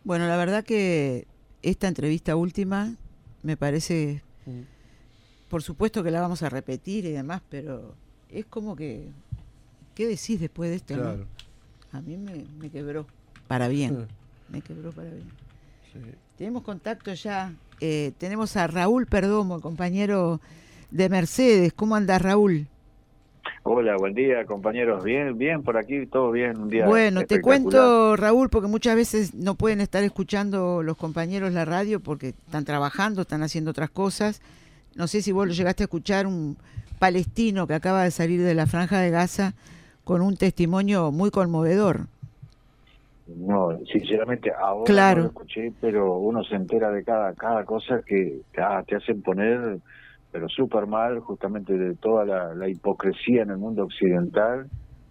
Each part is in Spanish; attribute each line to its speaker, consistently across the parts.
Speaker 1: Bueno, la verdad que esta entrevista última me parece,
Speaker 2: Mm.
Speaker 1: por supuesto que la vamos a repetir y demás, pero es como ¿qué decís después de esto, no?
Speaker 2: Claro.
Speaker 1: A mí me quebró para bien, me quebró para bien.
Speaker 2: Sí.
Speaker 1: Tenemos contacto ya, tenemos a Raúl Perdomo, compañero de Mercedes. ¿Cómo anda, Raúl?
Speaker 3: Hola, buen día, compañeros. Bien, bien, por aquí todo bien, un día
Speaker 1: Bueno, te
Speaker 3: espectacular.
Speaker 1: cuento, Raúl, porque muchas veces no pueden estar escuchando los compañeros la radio porque están trabajando, están haciendo otras cosas. No sé si vos lo llegaste a escuchar, un palestino que acaba de salir de la Franja de Gaza con un testimonio muy conmovedor.
Speaker 3: No, sinceramente ahora no lo
Speaker 1: Claro,
Speaker 3: escuché, pero uno se entera de cada cosa que te hacen poner, pero súper mal, justamente de toda la hipocresía en el mundo occidental.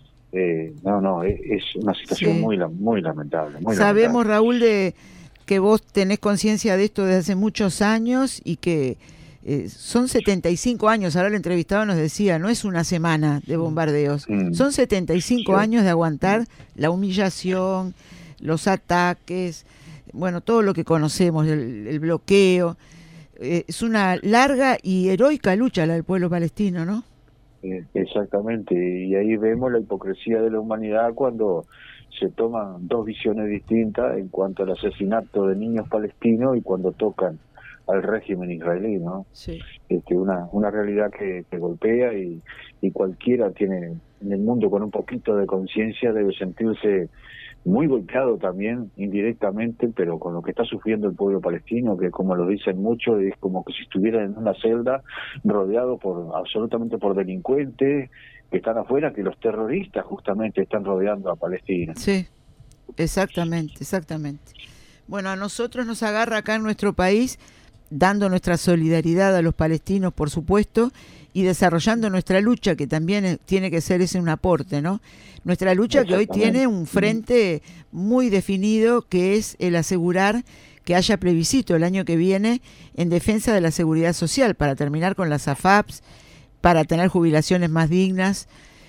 Speaker 3: No, es una situación
Speaker 1: sí.
Speaker 3: muy lamentable, muy lamentable.
Speaker 1: Sabemos, Raúl, de que vos tenés conciencia de esto desde hace muchos años y que son 75 años, ahora el entrevistado nos decía, no es una semana de
Speaker 2: Mm.
Speaker 1: bombardeos,
Speaker 3: Mm,
Speaker 1: son 75
Speaker 3: sí.
Speaker 1: años de aguantar la humillación, los ataques, bueno, todo lo que conocemos, el bloqueo. Es una larga y heroica lucha la del pueblo palestino, ¿no?
Speaker 3: Exactamente, y ahí vemos la hipocresía de la humanidad cuando se toman dos visiones distintas en cuanto al asesinato de niños palestinos y cuando tocan al régimen israelí, ¿no?
Speaker 1: Sí.
Speaker 3: Una realidad que golpea y cualquiera tiene en el mundo con un poquito de conciencia debe sentirse muy golpeado también indirectamente, pero con lo que está sufriendo el pueblo palestino, que como lo dicen muchos, es como que si estuviera en una celda rodeado absolutamente por delincuentes que están afuera, que los terroristas justamente están rodeando a Palestina.
Speaker 1: Sí, exactamente, exactamente. Bueno, a nosotros nos agarra acá en nuestro país dando nuestra solidaridad a los palestinos, por supuesto, y desarrollando nuestra lucha, que también tiene que ser ese un aporte, ¿no? Nuestra lucha que hoy tiene
Speaker 3: Exactamente.
Speaker 1: un frente muy definido, que es el asegurar que haya plebiscito el año que viene en defensa de la seguridad social, para terminar con las AFAPs, para tener jubilaciones más dignas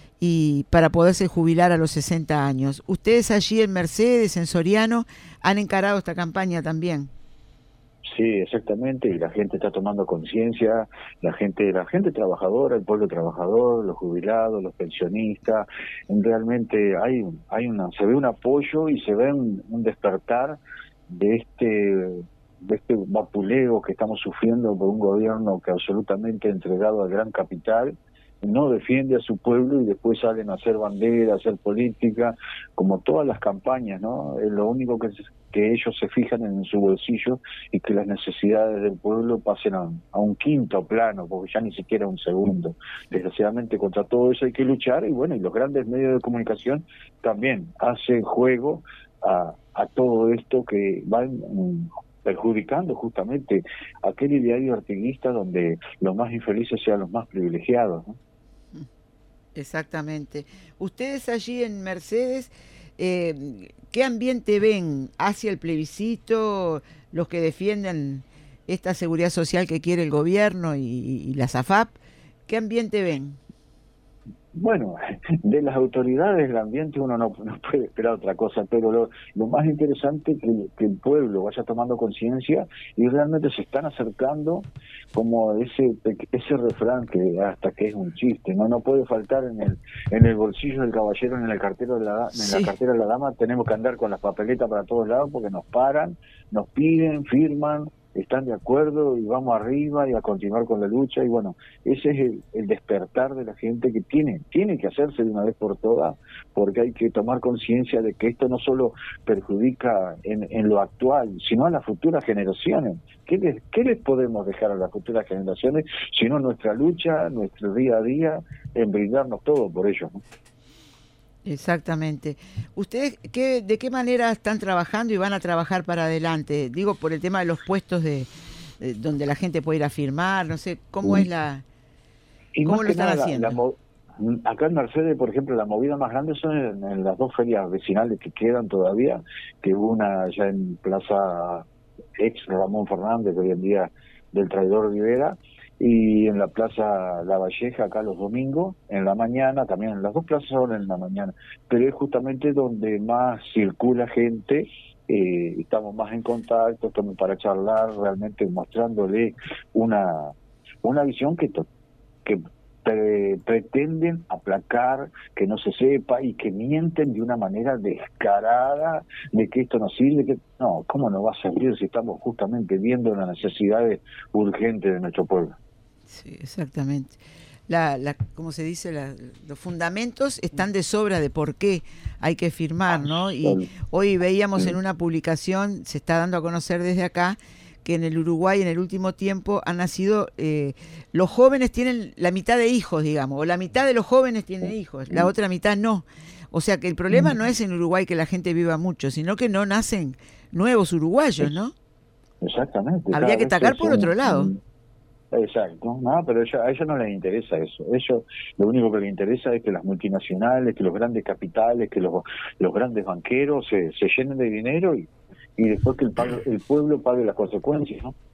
Speaker 1: y para poderse jubilar a los 60 años. Ustedes allí en Mercedes, en Soriano, han encarado esta campaña también.
Speaker 3: Sí, exactamente, y la gente está tomando conciencia, la gente trabajadora, el pueblo trabajador, los jubilados, los pensionistas, realmente se ve un apoyo y se ve un despertar de este vapuleo que estamos sufriendo por un gobierno que absolutamente entregado al gran capital, no defiende a su pueblo y después salen a hacer bandera, a hacer política, como todas las campañas, ¿no? Es lo único que ellos se fijan en su bolsillo y que las necesidades del pueblo pasen a un quinto plano, porque ya ni siquiera un segundo. Desgraciadamente contra todo eso hay que luchar y bueno, y los grandes medios de comunicación también hacen juego a todo esto que van perjudicando justamente aquel ideario artiguista donde los más infelices sean los más privilegiados, ¿no?
Speaker 1: Exactamente. Ustedes allí en Mercedes, ¿qué ambiente ven hacia el plebiscito, los que defienden esta seguridad social que quiere el gobierno y la SAFAP? ¿Qué ambiente ven?
Speaker 3: Bueno, de las autoridades del ambiente uno no puede esperar otra cosa, pero lo más interesante es que el pueblo vaya tomando conciencia y realmente se están acercando como ese refrán que hasta que es un chiste, no puede faltar en el bolsillo del caballero, en el cartero en la
Speaker 1: Sí,
Speaker 3: cartera de la dama, tenemos que andar con las papeletas para todos lados porque nos paran, nos piden, firman, están de acuerdo y vamos arriba y a continuar con la lucha y bueno, ese es el despertar de la gente que tiene que hacerse de una vez por todas, porque hay que tomar conciencia de que esto no solo perjudica en lo actual, sino a las futuras generaciones. ¿Qué les podemos dejar a las futuras generaciones sino nuestra lucha, nuestro día a día, en brindarnos todo por ellos, ¿no?
Speaker 1: exactamente. ¿Ustedes de qué manera están trabajando y van a trabajar para adelante? Digo, por el tema de los puestos de donde la gente puede ir a firmar, no sé,
Speaker 3: Mm. Y
Speaker 1: cómo
Speaker 3: más
Speaker 1: lo
Speaker 3: que
Speaker 1: están
Speaker 3: nada,
Speaker 1: haciendo?
Speaker 3: acá en Mercedes, por ejemplo, la movida más grande son en las dos ferias vecinales que quedan todavía, que una ya en Plaza ex Ramón Fernández, que hoy en día del Traidor Rivera, y en la Plaza La Valleja, acá los domingos, en la mañana, también en las dos plazas son en la mañana, pero es justamente donde más circula gente estamos más en contacto, estamos para charlar, realmente mostrándole una visión que pretenden aplacar, que no se sepa y que mienten de una manera descarada de que esto no sirve, que no, ¿cómo no va a servir si estamos justamente viendo las necesidades urgentes de nuestro pueblo?
Speaker 1: Sí, exactamente. Como se dice, los fundamentos están de sobra de por qué hay que firmar, ¿no? Y hoy veíamos en una publicación, se está dando a conocer desde acá, que en el Uruguay en el último tiempo han nacido, los jóvenes tienen la mitad de hijos, digamos, o la mitad de los jóvenes tienen hijos, la otra mitad no. O sea que el problema no es en Uruguay que la gente viva mucho, sino que no nacen nuevos uruguayos, ¿no?
Speaker 3: Exactamente.
Speaker 1: Habría que atacar por otro lado.
Speaker 3: Exacto, no, pero a ellos no les interesa eso. Ellos lo único que les interesa es que las multinacionales, que los grandes capitales, que los grandes banqueros se llenen de dinero y después que el pueblo pague las consecuencias, ¿no?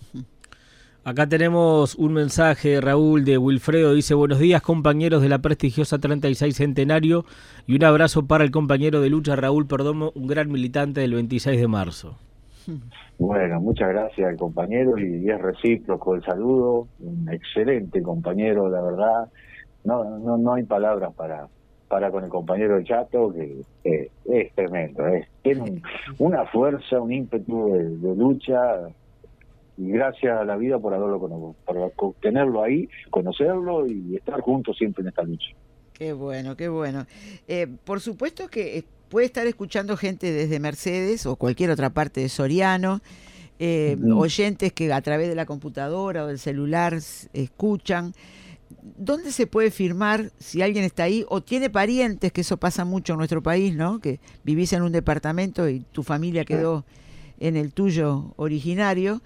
Speaker 2: Acá tenemos un mensaje, Raúl, de Wilfredo. Dice: buenos días, compañeros de la prestigiosa 36 Centenario, y un abrazo para el compañero de lucha Raúl Perdomo, un gran militante del 26 de marzo.
Speaker 3: Bueno, muchas gracias al compañero, y es recíproco el saludo. Un excelente compañero, la verdad. No hay palabras para con el compañero Chato, que es tremendo. Tiene una fuerza, un ímpetu de lucha, y gracias a la vida por tenerlo ahí, conocerlo y estar juntos siempre en esta lucha.
Speaker 1: Qué bueno, qué bueno. Por supuesto que puede estar escuchando gente desde Mercedes o cualquier otra parte de Soriano, oyentes que a través de la computadora o del celular escuchan. ¿Dónde se puede firmar si alguien está ahí o tiene parientes, que eso pasa mucho en nuestro país, ¿no? Que vivís en un departamento y tu familia quedó en el tuyo originario,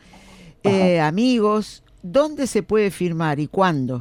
Speaker 1: amigos, ¿dónde se puede firmar y cuándo?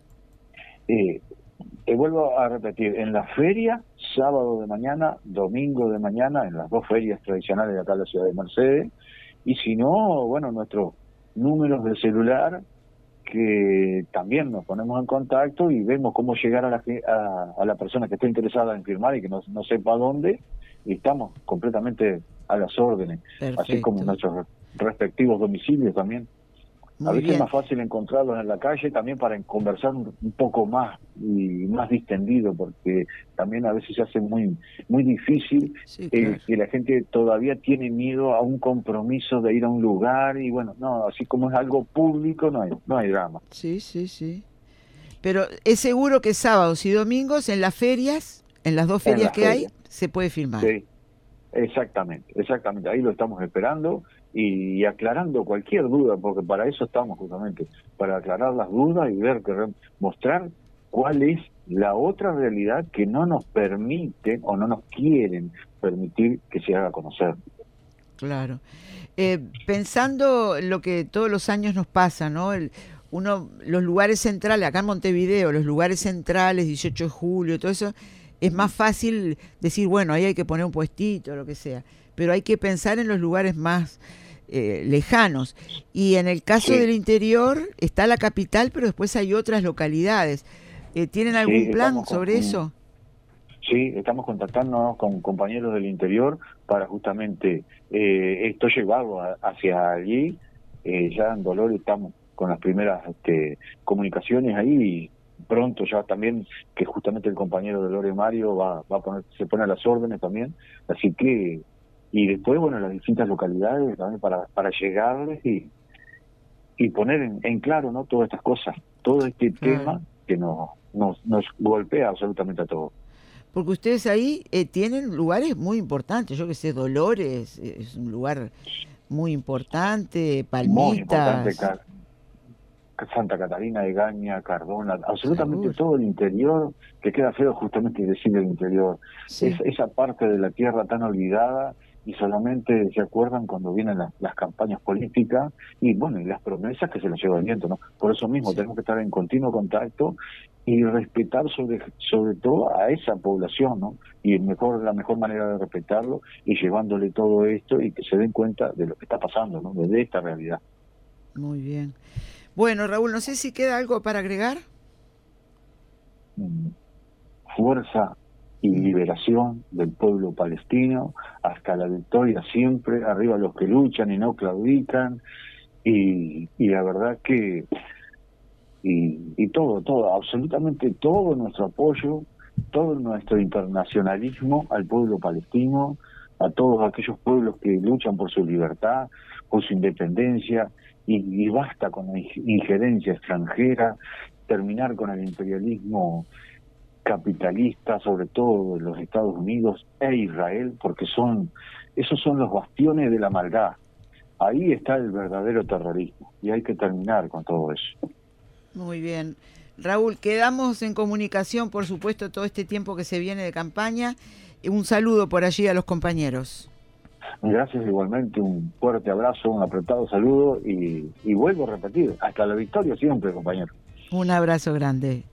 Speaker 3: Te vuelvo a repetir, en la feria, sábado de mañana, domingo de mañana, en las dos ferias tradicionales de acá de la ciudad de Mercedes, y si no, bueno, nuestros números de celular, que también nos ponemos en contacto y vemos cómo llegar a la persona que esté interesada en firmar y que no sepa dónde, y estamos completamente a las órdenes. Perfecto. Así como nuestros respectivos domicilios también. Muy a veces bien. Es más fácil encontrarlos en la calle también para conversar un poco más y más distendido, porque también a veces se hace muy difícil, sí, claro, que la gente todavía tiene miedo a un compromiso de ir a un lugar, y bueno, no, así como es algo público, no hay drama.
Speaker 1: Sí. Pero es seguro que sábados y domingos en las ferias, en las dos ferias que hay, se puede firmar.
Speaker 3: Sí, exactamente, ahí lo estamos esperando y aclarando cualquier duda, porque para eso estamos justamente, para aclarar las dudas y mostrar cuál es la otra realidad que no nos permiten o no nos quieren permitir que se haga conocer.
Speaker 1: Claro. Pensando lo que todos los años nos pasa, ¿no? Los lugares centrales, acá en Montevideo, los lugares centrales, 18 de julio, todo eso, es más fácil decir, bueno, ahí hay que poner un puestito, lo que sea, pero hay que pensar en los lugares más lejanos. Y en el caso del interior está la capital, pero después hay otras localidades. ¿Tienen algún plan sobre eso?
Speaker 3: Sí, estamos contactándonos con compañeros del interior para justamente esto llevarlo hacia allí. Ya en Dolores estamos con las primeras comunicaciones ahí, y pronto ya también, que justamente el compañero de Lore Mario se pone a las órdenes también, así que, y después, bueno, las distintas localidades también para llegarles y poner en claro, ¿no?, todas estas cosas, todo este tema que nos golpea absolutamente a todos.
Speaker 1: Porque ustedes ahí tienen lugares muy importantes, yo que sé, Dolores es un lugar muy importante, Palmitas. Muy importante,
Speaker 3: Santa Catarina de Gaña, Cardona, absolutamente todo el interior, que queda feo justamente decir el interior. Sí. Esa parte de la tierra tan olvidada, y solamente se acuerdan cuando vienen las campañas políticas y bueno, y las promesas que se las lleva el viento, ¿no? Por eso mismo tenemos que estar en continuo contacto y respetar sobre todo a esa población, ¿no? Y la mejor manera de respetarlo es llevándole todo esto y que se den cuenta de lo que está pasando, ¿no?, de esta realidad.
Speaker 1: Muy bien. Bueno, Raúl, no sé si queda algo para agregar.
Speaker 3: Fuerza y liberación del pueblo palestino hasta la victoria siempre, arriba los que luchan y no claudican, y la verdad que y todo, absolutamente todo nuestro apoyo, todo nuestro internacionalismo al pueblo palestino, a todos aquellos pueblos que luchan por su libertad, por su independencia, y basta con la injerencia extranjera, terminar con el imperialismo capitalista, sobre todo de los Estados Unidos e Israel, porque esos son los bastiones de la maldad. Ahí está el verdadero terrorismo, y hay que terminar con todo eso.
Speaker 1: Muy bien. Raúl, quedamos en comunicación, por supuesto, todo este tiempo que se viene de campaña. Un saludo por allí a los compañeros.
Speaker 3: Gracias, igualmente, un fuerte abrazo, un apretado saludo y vuelvo a repetir, hasta la victoria siempre, compañero.
Speaker 1: Un abrazo grande.